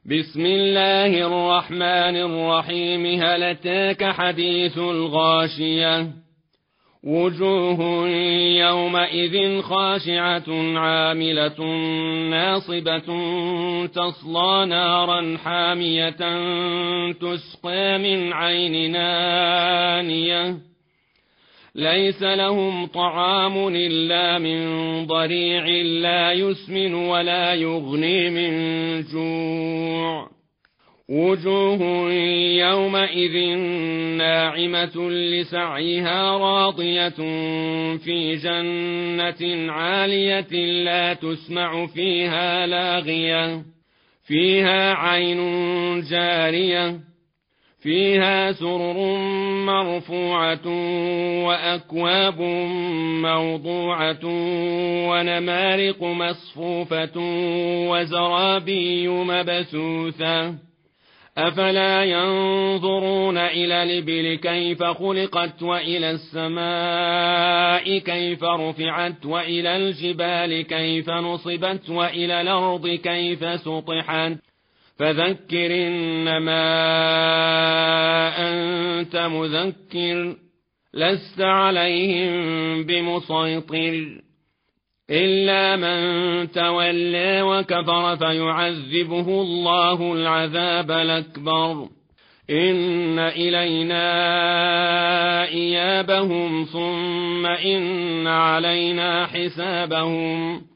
بسم الله الرحمن الرحيم. هل أتاك حديث الغاشية؟ وجوه يومئذ خاشعة عاملة ناصبة تصلى نارا حامية تسقى من عين آنية ليس لهم طعام إلا من ضريع لا يسمن ولا يغني من جوع. وجوه يومئذ ناعمة لسعيها راضية في جنة عالية لا تسمع فيها لاغية فيها عين جارية فيها سرر مرفوعة وأكواب موضوعة ونمارق مصفوفة وزرابي مبثوثة. أفلا ينظرون إلى الإبل كيف خلقت وإلى السماء كيف رفعت وإلى الجبال كيف نصبت وإلى الأرض كيف سطحت. فذكر إنما أنت مذكر لست عليهم بمسيطر إلا من تولى وكفر فيعذبه الله العذاب الأكبر. إن إلينا إيابهم ثم إن علينا حسابهم.